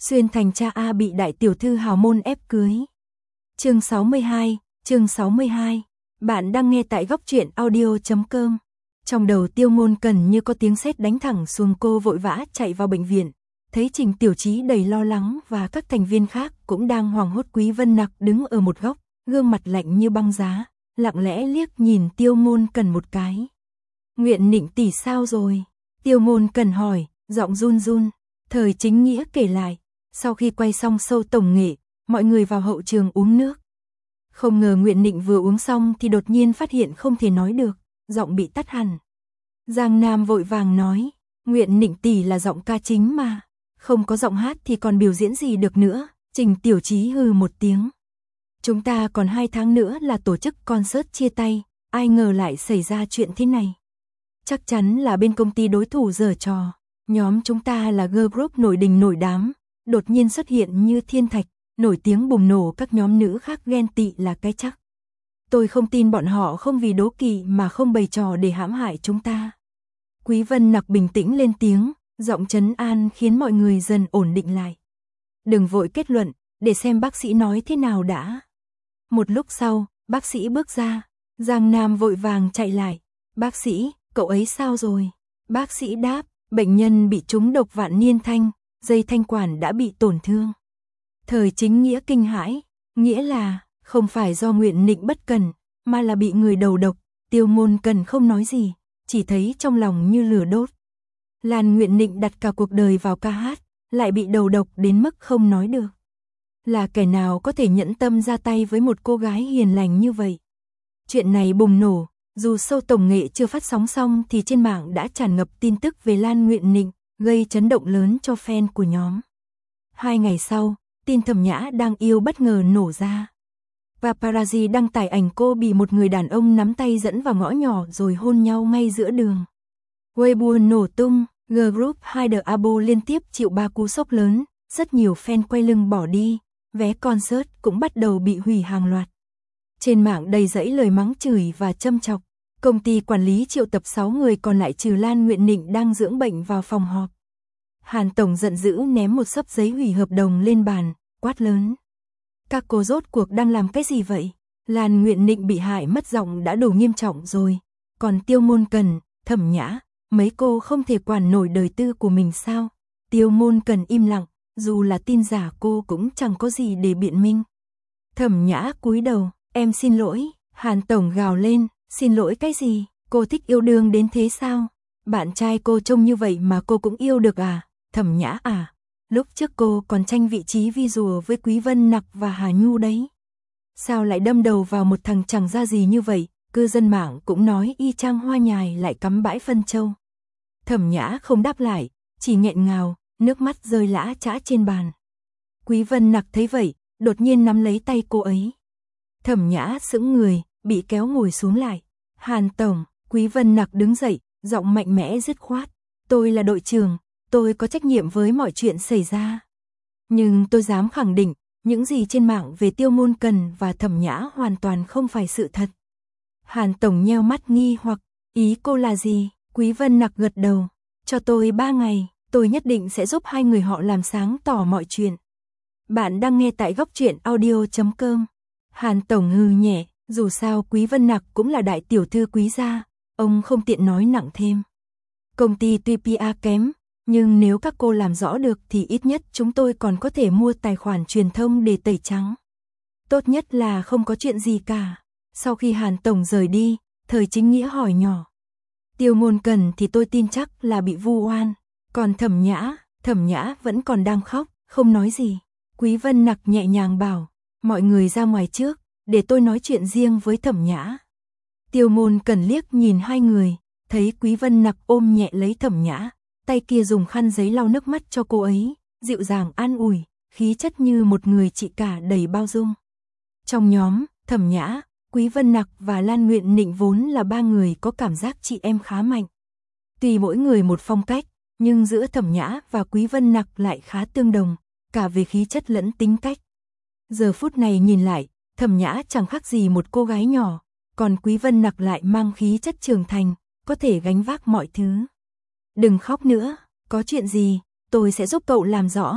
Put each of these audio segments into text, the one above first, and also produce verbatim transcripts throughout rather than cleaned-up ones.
Xuyên thành cha A bị đại tiểu thư hào môn ép cưới. Chương sáu mươi hai, chương sáu mươi hai. Bạn đang nghe tại góc truyện audio chấm com. Trong đầu Tiêu Ngôn Cần như có tiếng sét đánh thẳng xuống, cô vội vã chạy vào bệnh viện. Thấy Trình Tiểu Chí đầy lo lắng và các thành viên khác cũng đang hoảng hốt. Quý Vân Nặc đứng ở một góc, gương mặt lạnh như băng giá, lặng lẽ liếc nhìn Tiêu Ngôn Cần một cái. Nguyện Nịnh tỷ sao rồi? Tiêu Ngôn Cần hỏi, giọng run run. Thời Chính Nghĩa kể lại, sau khi quay xong show tổng nghệ, mọi người vào hậu trường uống nước. Không ngờ Nguyện Nịnh vừa uống xong thì đột nhiên phát hiện không thể nói được, giọng bị tắt hẳn. Giang Nam vội vàng nói, Nguyện Nịnh tỷ là giọng ca chính mà, không có giọng hát thì còn biểu diễn gì được nữa. Trình Tiểu Chí hừ một tiếng. Chúng ta còn hai tháng nữa là tổ chức concert chia tay, ai ngờ lại xảy ra chuyện thế này. Chắc chắn là bên công ty đối thủ giở trò. Nhóm chúng ta là girl group nổi đình nổi đám, đột nhiên xuất hiện như thiên thạch, nổi tiếng bùng nổ, các nhóm nữ khác ghen tị là cái chắc. Tôi không tin bọn họ không vì đố kỵ mà không bày trò để hãm hại chúng ta. Quý Vân Nặc bình tĩnh lên tiếng, giọng trấn an khiến mọi người dần ổn định lại. Đừng vội kết luận, để xem bác sĩ nói thế nào đã. Một lúc sau, bác sĩ bước ra, Giang Nam vội vàng chạy lại. Bác sĩ, cậu ấy sao rồi? Bác sĩ đáp, bệnh nhân bị trúng độc vạn niên thanh, dây thanh quản đã bị tổn thương. Thời Chính Nghĩa kinh hãi, nghĩa là, không phải do Nguyện Nịnh bất cẩn, mà là bị người đầu độc. Tiêu Ngôn Cần không nói gì, chỉ thấy trong lòng như lửa đốt. Lan Nguyện Nịnh đặt cả cuộc đời vào ca hát, lại bị đầu độc đến mức không nói được. Là kẻ nào có thể nhẫn tâm ra tay với một cô gái hiền lành như vậy? Chuyện này bùng nổ, dù show tổng nghệ chưa phát sóng xong thì trên mạng đã tràn ngập tin tức về Lan Nguyện Nịnh, gây chấn động lớn cho fan của nhóm. Hai ngày sau, tin Thẩm Nhã đang yêu bất ngờ nổ ra. Paparazzi đăng tải ảnh cô bị một người đàn ông nắm tay dẫn vào ngõ nhỏ rồi hôn nhau ngay giữa đường. Weibo nổ tung, girl group Hyder Abo liên tiếp chịu ba cú sốc lớn, rất nhiều fan quay lưng bỏ đi, vé concert cũng bắt đầu bị hủy hàng loạt. Trên mạng đầy dẫy lời mắng chửi và châm chọc. Công ty quản lý triệu tập sáu người còn lại trừ Lan Nguyện Nịnh đang dưỡng bệnh vào phòng họp. Hàn Tổng giận dữ ném một xấp giấy hủy hợp đồng lên bàn, quát lớn. Các cô rốt cuộc đang làm cái gì vậy? Lan Nguyện Nịnh bị hại mất giọng đã đủ nghiêm trọng rồi. Còn Tiêu Ngôn Cần, Thẩm Nhã, mấy cô không thể quản nổi đời tư của mình sao? Tiêu Ngôn Cần im lặng, dù là tin giả cô cũng chẳng có gì để biện minh. Thẩm Nhã cúi đầu, em xin lỗi. Hàn Tổng gào lên, xin lỗi cái gì? Cô thích yêu đương đến thế sao? Bạn trai cô trông như vậy mà cô cũng yêu được à? Thẩm Nhã à? Lúc trước cô còn tranh vị trí vi rùa với Quý Vân Nặc và Hà Nhu đấy. Sao lại đâm đầu vào một thằng chẳng ra gì như vậy? Cư dân mạng cũng nói y chang hoa nhài lại cắm bãi phân châu. Thẩm Nhã không đáp lại, chỉ nghẹn ngào, nước mắt rơi lã chã trên bàn. Quý Vân Nặc thấy vậy, đột nhiên nắm lấy tay cô ấy. Thẩm Nhã sững người, bị kéo ngồi xuống lại. Hàn Tổng, Quý Vân Nặc đứng dậy, giọng mạnh mẽ dứt khoát. Tôi là đội trưởng, tôi có trách nhiệm với mọi chuyện xảy ra. Nhưng tôi dám khẳng định, những gì trên mạng về Tiêu Ngôn Cần và Thẩm Nhã hoàn toàn không phải sự thật. Hàn Tổng nheo mắt nghi hoặc, ý cô là gì? Quý Vân Nặc gật đầu. Cho tôi ba ngày, tôi nhất định sẽ giúp hai người họ làm sáng tỏ mọi chuyện. Bạn đang nghe tại góc truyện audio chấm com. Hàn Tổng hừ nhẹ, dù sao Quý Vân Nặc cũng là đại tiểu thư Quý gia, ông không tiện nói nặng thêm. Công ty tuy pê e kém, nhưng nếu các cô làm rõ được thì ít nhất chúng tôi còn có thể mua tài khoản truyền thông để tẩy trắng. Tốt nhất là không có chuyện gì cả. Sau khi Hàn Tổng rời đi, Thời Chính Nghĩa hỏi nhỏ. Tiêu Ngôn Cần thì tôi tin chắc là bị vu oan, còn Thẩm Nhã, Thẩm Nhã vẫn còn đang khóc, không nói gì. Quý Vân Nặc nhẹ nhàng bảo, mọi người ra ngoài trước, để tôi nói chuyện riêng với Thẩm Nhã. Tiêu Ngôn Cần liếc nhìn hai người, thấy Quý Vân Nặc ôm nhẹ lấy Thẩm Nhã, tay kia dùng khăn giấy lau nước mắt cho cô ấy, dịu dàng an ủi, khí chất như một người chị cả đầy bao dung. Trong nhóm, Thẩm Nhã, Quý Vân Nặc và Lan Nguyện Nịnh vốn là ba người có cảm giác chị em khá mạnh. Tuy mỗi người một phong cách, nhưng giữa Thẩm Nhã và Quý Vân Nặc lại khá tương đồng, cả về khí chất lẫn tính cách. Giờ phút này nhìn lại, Thẩm Nhã chẳng khác gì một cô gái nhỏ, còn Quý Vân Nặc lại mang khí chất trưởng thành, có thể gánh vác mọi thứ. Đừng khóc nữa, có chuyện gì, tôi sẽ giúp cậu làm rõ.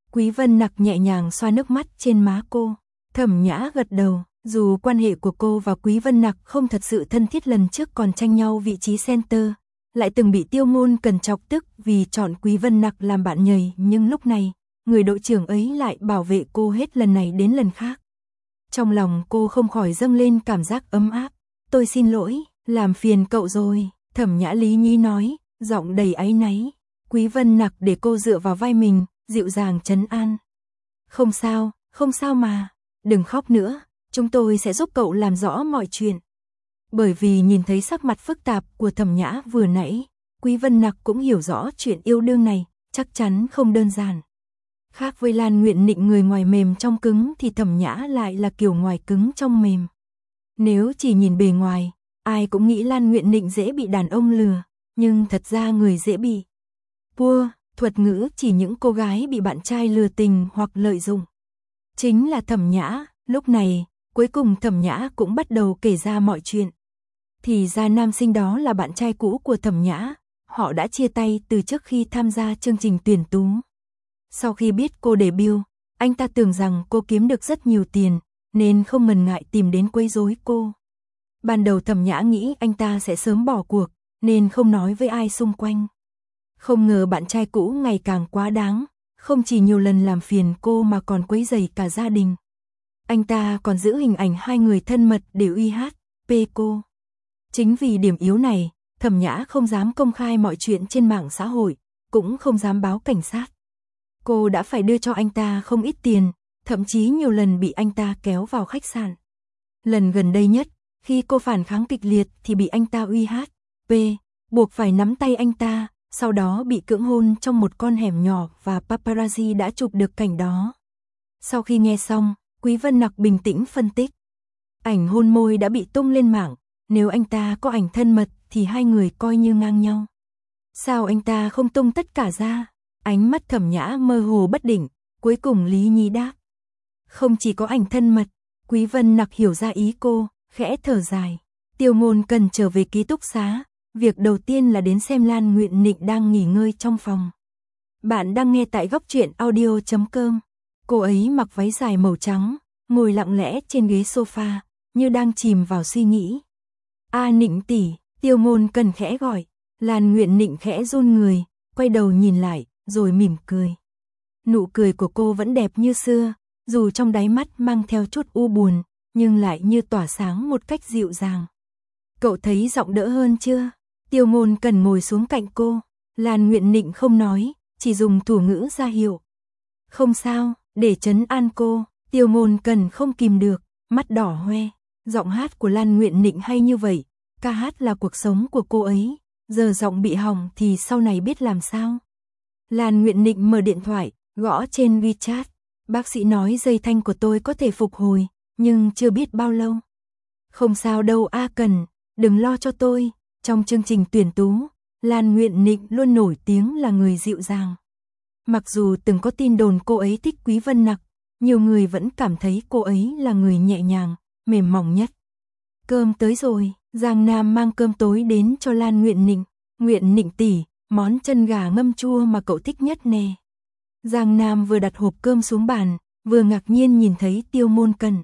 Quý Vân Nặc nhẹ nhàng xoa nước mắt trên má cô. Thẩm Nhã gật đầu, dù quan hệ của cô và Quý Vân Nặc không thật sự thân thiết, lần trước còn tranh nhau vị trí center, lại từng bị Tiêu Ngôn Cần chọc tức vì chọn Quý Vân Nặc làm bạn nhầy, nhưng lúc này, người đội trưởng ấy lại bảo vệ cô hết lần này đến lần khác. Trong lòng cô không khỏi dâng lên cảm giác ấm áp. Tôi xin lỗi, làm phiền cậu rồi, Thẩm Nhã lý nhí nói, giọng đầy áy náy. Quý Vân Nặc để cô dựa vào vai mình, dịu dàng trấn an. Không sao, không sao mà, đừng khóc nữa, chúng tôi sẽ giúp cậu làm rõ mọi chuyện. Bởi vì nhìn thấy sắc mặt phức tạp của Thẩm Nhã vừa nãy, Quý Vân Nặc cũng hiểu rõ chuyện yêu đương này chắc chắn không đơn giản. Khác với Lan Nguyện Nịnh người ngoài mềm trong cứng thì Thẩm Nhã lại là kiểu ngoài cứng trong mềm. Nếu chỉ nhìn bề ngoài, ai cũng nghĩ Lan Nguyện Nịnh dễ bị đàn ông lừa, nhưng thật ra người dễ bị pua, thuật ngữ chỉ những cô gái bị bạn trai lừa tình hoặc lợi dụng. Chính là Thẩm Nhã. Lúc này, cuối cùng Thẩm Nhã cũng bắt đầu kể ra mọi chuyện. Thì ra nam sinh đó là bạn trai cũ của Thẩm Nhã, họ đã chia tay từ trước khi tham gia chương trình tuyển tú. Sau khi biết cô debut, anh ta tưởng rằng cô kiếm được rất nhiều tiền, nên không ngần ngại tìm đến quấy rối cô. Ban đầu Thẩm Nhã nghĩ anh ta sẽ sớm bỏ cuộc, nên không nói với ai xung quanh. Không ngờ bạn trai cũ ngày càng quá đáng, không chỉ nhiều lần làm phiền cô mà còn quấy rầy cả gia đình. Anh ta còn giữ hình ảnh hai người thân mật để uy hiếp cô. Chính vì điểm yếu này, Thẩm Nhã không dám công khai mọi chuyện trên mạng xã hội, cũng không dám báo cảnh sát. Cô đã phải đưa cho anh ta không ít tiền, thậm chí nhiều lần bị anh ta kéo vào khách sạn. Lần gần đây nhất, khi cô phản kháng kịch liệt thì bị anh ta uy hiếp, buộc phải nắm tay anh ta, sau đó bị cưỡng hôn trong một con hẻm nhỏ và paparazzi đã chụp được cảnh đó. Sau khi nghe xong, Quý Vân Nặc bình tĩnh phân tích. Ảnh hôn môi đã bị tung lên mạng, nếu anh ta có ảnh thân mật thì hai người coi như ngang nhau. Sao anh ta không tung tất cả ra? Ánh mắt Thẩm Nhã mơ hồ bất định, cuối cùng lý nhí đáp. Không chỉ có ảnh thân mật, Quý Vân Nặc hiểu ra ý cô, khẽ thở dài. Tiêu Ngôn Cần trở về ký túc xá, việc đầu tiên là đến xem Lan Nguyện Nịnh đang nghỉ ngơi trong phòng. Bạn đang nghe tại góc truyện audio chấm com. Cô ấy mặc váy dài màu trắng, ngồi lặng lẽ trên ghế sofa, như đang chìm vào suy nghĩ. A Nịnh tỷ, Tiêu Ngôn Cần khẽ gọi. Lan Nguyện Nịnh khẽ run người, quay đầu nhìn lại, rồi mỉm cười. Nụ cười của cô vẫn đẹp như xưa, dù trong đáy mắt mang theo chút u buồn, nhưng lại như tỏa sáng một cách dịu dàng. Cậu thấy giọng đỡ hơn chưa? Tiêu Ngôn Cần ngồi xuống cạnh cô. Lan Nguyện Nịnh không nói, chỉ dùng thủ ngữ ra hiệu. Không sao, để trấn an cô. Tiêu Ngôn Cần không kìm được, mắt đỏ hoe. Giọng hát của Lan Nguyện Nịnh hay như vậy, ca hát là cuộc sống của cô ấy, giờ giọng bị hỏng thì sau này biết làm sao. Lan Nguyện Nịnh mở điện thoại, gõ trên WeChat. Bác sĩ nói dây thanh của tôi có thể phục hồi, nhưng chưa biết bao lâu. Không sao đâu A Cần, đừng lo cho tôi. Trong chương trình tuyển tú, Lan Nguyện Nịnh luôn nổi tiếng là người dịu dàng. Mặc dù từng có tin đồn cô ấy thích Quý Vân Nặc, nhiều người vẫn cảm thấy cô ấy là người nhẹ nhàng, mềm mỏng nhất. Cơm tới rồi, Giang Nam mang cơm tối đến cho Lan Nguyện Nịnh. Nguyện Nịnh tỷ, món chân gà ngâm chua mà cậu thích nhất nè. Giang Nam vừa đặt hộp cơm xuống bàn, vừa ngạc nhiên nhìn thấy Tiêu Ngôn Cần.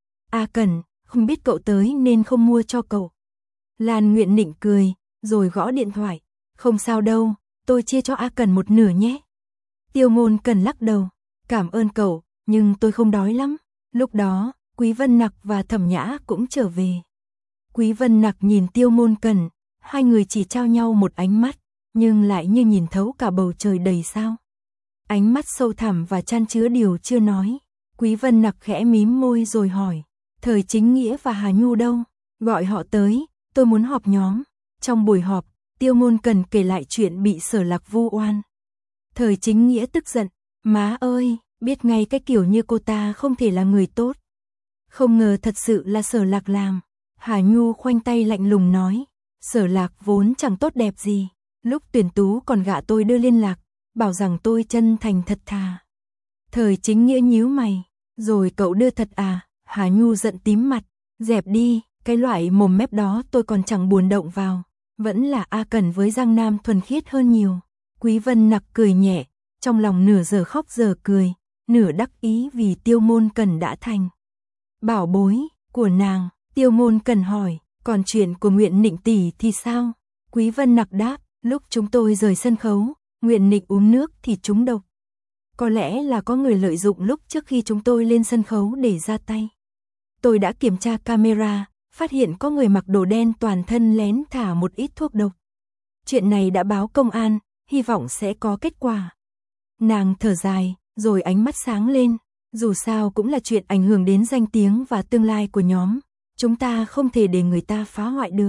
A Cần, không biết cậu tới nên không mua cho cậu. Lan Nguyện Nịnh cười, rồi gõ điện thoại. Không sao đâu, tôi chia cho A Cần một nửa nhé. Tiêu Ngôn Cần lắc đầu. Cảm ơn cậu, nhưng tôi không đói lắm. Lúc đó, Quý Vân Nặc và Thẩm Nhã cũng trở về. Quý Vân Nặc nhìn Tiêu Ngôn Cần, hai người chỉ trao nhau một ánh mắt, nhưng lại như nhìn thấu cả bầu trời đầy sao. Ánh mắt sâu thẳm và chan chứa điều chưa nói. Quý Vân Nặc khẽ mím môi rồi hỏi. Thời Chính Nghĩa và Hà Nhu đâu? Gọi họ tới, tôi muốn họp nhóm. Trong buổi họp, Tiêu Ngôn Cần kể lại chuyện bị Sở Lạc vu oan. Thời Chính Nghĩa tức giận. Má ơi, biết ngay cái kiểu như cô ta không thể là người tốt. Không ngờ thật sự là Sở Lạc làm. Hà Nhu khoanh tay lạnh lùng nói. Sở Lạc vốn chẳng tốt đẹp gì. Lúc tuyển tú còn gạ tôi đưa liên lạc, bảo rằng tôi chân thành thật thà. Thời Chính Nghĩa nhíu mày. Rồi cậu đưa thật à? Hà Nhu giận tím mặt. Dẹp đi, cái loại mồm mép đó tôi còn chẳng buồn động vào. Vẫn là A Cần với Giang Nam thuần khiết hơn nhiều. Quý Vân Nặc cười nhẹ. trong lòng nửa giờ khóc giờ cười, nửa đắc ý vì Tiêu Môn Cần đã thành bảo bối của nàng. Tiêu Môn Cần hỏi, còn chuyện của Nguyện Nịnh tỷ thì sao? Quý Vân Nặc đáp, lúc chúng tôi rời sân khấu, Nguyện Nịnh uống nước thì trúng độc. Có lẽ là có người lợi dụng lúc trước khi chúng tôi lên sân khấu để ra tay. Tôi đã kiểm tra camera, phát hiện có người mặc đồ đen toàn thân lén thả một ít thuốc độc. Chuyện này đã báo công an, hy vọng sẽ có kết quả. Nàng thở dài, rồi ánh mắt sáng lên, dù sao cũng là chuyện ảnh hưởng đến danh tiếng và tương lai của nhóm, chúng ta không thể để người ta phá hoại được.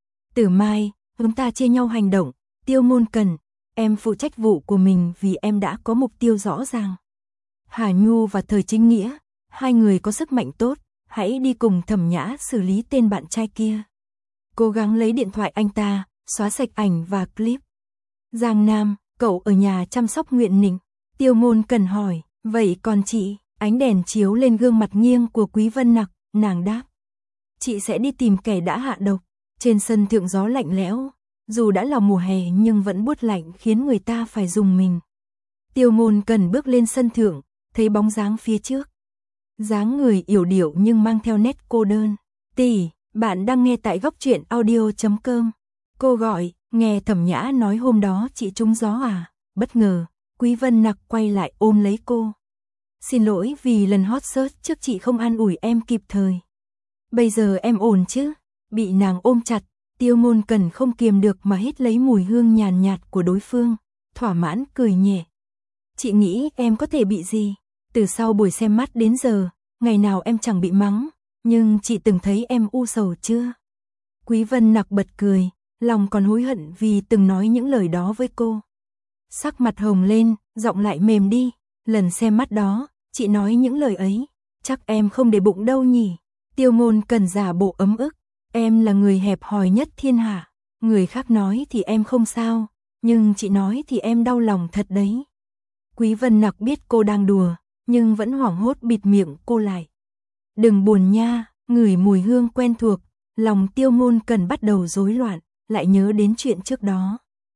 Từ mai, chúng ta chia nhau hành động, Tiêu Môn Cần, em phụ trách vụ của mình vì em đã có mục tiêu rõ ràng. Hà Nhu và Thời Chính Nghĩa, hai người có sức mạnh tốt, hãy đi cùng Thẩm Nhã xử lý tên bạn trai kia. Cố gắng lấy điện thoại anh ta, xóa sạch ảnh và clip. Giang Nam, cậu ở nhà chăm sóc Nguyện Nịnh. Tiêu Môn Cần hỏi, vậy còn chị? Ánh đèn chiếu lên gương mặt nghiêng của Quý Vân Nặc, nàng đáp. Chị sẽ đi tìm kẻ đã hạ độc. Trên sân thượng gió lạnh lẽo, dù đã là mùa hè nhưng vẫn buốt lạnh khiến người ta phải rùng mình. Tiêu Môn Cần bước lên sân thượng, thấy bóng dáng phía trước. Dáng người yểu điệu nhưng mang theo nét cô đơn. Tỷ, bạn đang nghe tại góc truyện audio chấm com. Cô gọi, nghe Thẩm Nhã nói hôm đó chị trúng gió à? Bất ngờ, Quý Vân Nặc quay lại ôm lấy cô. Xin lỗi vì lần hot search trước chị không an ủi em kịp thời. Bây giờ em ổn chứ? Bị nàng ôm chặt, Tiêu Môn Cần không kiềm được mà hít lấy mùi hương nhàn nhạt của đối phương, thỏa mãn cười nhẹ. Chị nghĩ em có thể bị gì? Từ sau buổi xem mắt đến giờ, ngày nào em chẳng bị mắng, nhưng chị từng thấy em u sầu chưa? Quý Vân Nặc bật cười, lòng còn hối hận vì từng nói những lời đó với cô. Sắc mặt hồng lên, giọng lại mềm đi, lần xem mắt đó, chị nói những lời ấy, chắc em không để bụng đâu nhỉ? Tiêu Môn Cần giả bộ ấm ức, em là người hẹp hòi nhất thiên hạ, người khác nói thì em không sao, nhưng chị nói thì em đau lòng thật đấy. Quý Vân Nặc biết cô đang đùa, nhưng vẫn hoảng hốt bịt miệng cô lại. Đừng buồn nha, ngửi mùi hương quen thuộc, lòng Tiêu Môn Cần bắt đầu rối loạn, lại nhớ đến chuyện trước đó.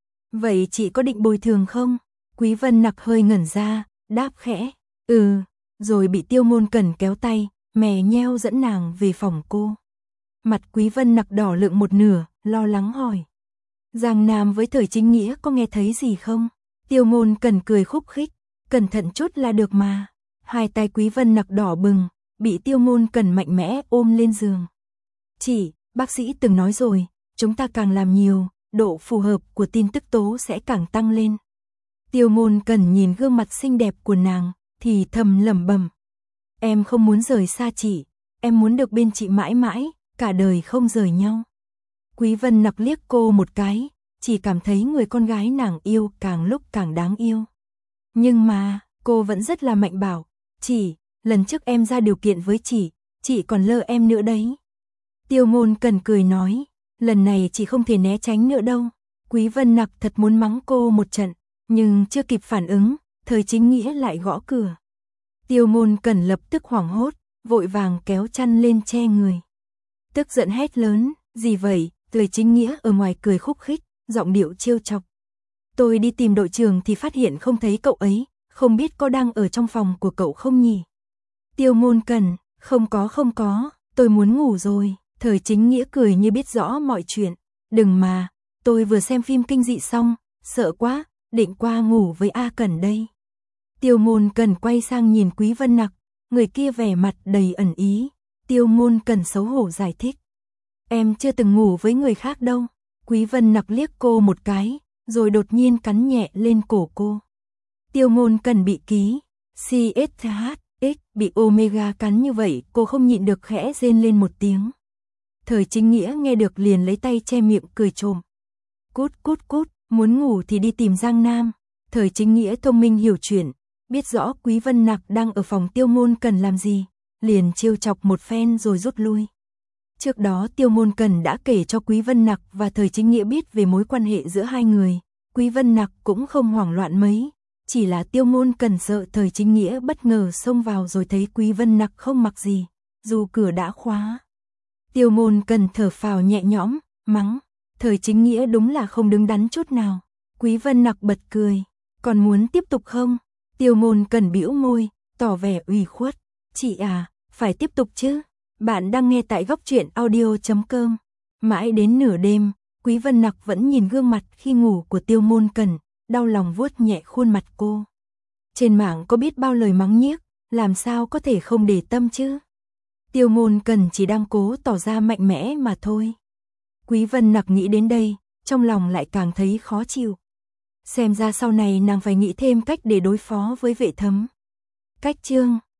Vậy chị có định bồi thường không? Quý Vân Nặc hơi ngẩn ra, đáp khẽ, ừ, rồi bị Tiêu Môn Cần kéo tay, mè nheo dẫn nàng về phòng cô. Mặt Quý Vân Nặc đỏ lượng một nửa, lo lắng hỏi. Giang Nam với Thời Chính Nghĩa có nghe thấy gì không? Tiêu Môn Cần cười khúc khích, cẩn thận chút là được mà. Hai tay Quý Vân Nặc đỏ bừng, bị Tiêu Môn Cần mạnh mẽ ôm lên giường. Chị, bác sĩ từng nói rồi, chúng ta càng làm nhiều, độ phù hợp của tin tức tố sẽ càng tăng lên. Tiêu Môn Cần nhìn gương mặt xinh đẹp của nàng, thì thầm lẩm bẩm. Em không muốn rời xa chị, em muốn được bên chị mãi mãi, cả đời không rời nhau. Quý Vân Nặc liếc cô một cái, chỉ cảm thấy người con gái nàng yêu càng lúc càng đáng yêu. Nhưng mà, cô vẫn rất là mạnh bảo, chị, lần trước em ra điều kiện với chị, chị còn lơ em nữa đấy. Tiêu Môn Cần cười nói, lần này chị không thể né tránh nữa đâu. Quý Vân Nặc thật muốn mắng cô một trận, nhưng chưa kịp phản ứng, Thời Chính Nghĩa lại gõ cửa. Tiêu Môn Cần lập tức hoảng hốt, vội vàng kéo chăn lên che người. Tức giận hét lớn, gì vậy? Thời Chính Nghĩa ở ngoài cười khúc khích, giọng điệu trêu chọc. Tôi đi tìm đội trưởng thì phát hiện không thấy cậu ấy, không biết có đang ở trong phòng của cậu không nhỉ? Tiêu Môn Cần, không có không có, tôi muốn ngủ rồi. Thời Chính Nghĩa cười như biết rõ mọi chuyện. Đừng mà, tôi vừa xem phim kinh dị xong, sợ quá, định qua ngủ với A Cẩn đây. Tiêu Môn Cần quay sang nhìn Quý Vân Nặc, người kia vẻ mặt đầy ẩn ý. Tiêu Môn Cần xấu hổ giải thích. Em chưa từng ngủ với người khác đâu. Quý Vân Nặc liếc cô một cái, rồi đột nhiên cắn nhẹ lên cổ cô. Tiêu Môn Cần bị ký, xê ét hát ích bị Omega cắn như vậy, cô không nhịn được khẽ rên lên một tiếng. Thời Chính Nghĩa nghe được liền lấy tay che miệng cười trộm. Cút cút cút, muốn ngủ thì đi tìm Giang Nam. Thời Chính Nghĩa thông minh hiểu chuyện, biết rõ Quý Vân Nặc đang ở phòng Tiêu Môn Cần làm gì, liền trêu chọc một phen rồi rút lui. Trước đó Tiêu Môn Cần đã kể cho Quý Vân Nặc và Thời Chính Nghĩa biết về mối quan hệ giữa hai người. Quý Vân Nặc cũng không hoảng loạn mấy, chỉ là Tiêu Môn Cần sợ Thời Chính Nghĩa bất ngờ xông vào rồi thấy Quý Vân Nặc không mặc gì, dù cửa đã khóa. Tiêu Môn Cần thở phào nhẹ nhõm, mắng, Thời Chính Nghĩa đúng là không đứng đắn chút nào. Quý Vân Nặc bật cười, Còn muốn tiếp tục không? Tiêu Ngôn Cần bĩu môi, tỏ vẻ ủy khuất. Chị à, phải tiếp tục chứ. Bạn đang nghe tại góc truyện audio chấm com. Mãi đến nửa đêm, Quý Vân Nặc vẫn nhìn gương mặt khi ngủ của Tiêu Ngôn Cần, đau lòng vuốt nhẹ khuôn mặt cô. Trên mạng có biết bao lời mắng nhiếc, làm sao có thể không để tâm chứ? Tiêu Ngôn Cần chỉ đang cố tỏ ra mạnh mẽ mà thôi. Quý Vân Nặc nghĩ đến đây, trong lòng lại càng thấy khó chịu. Xem ra sau này nàng phải nghĩ thêm cách để đối phó với Vệ Thấm. Cách chương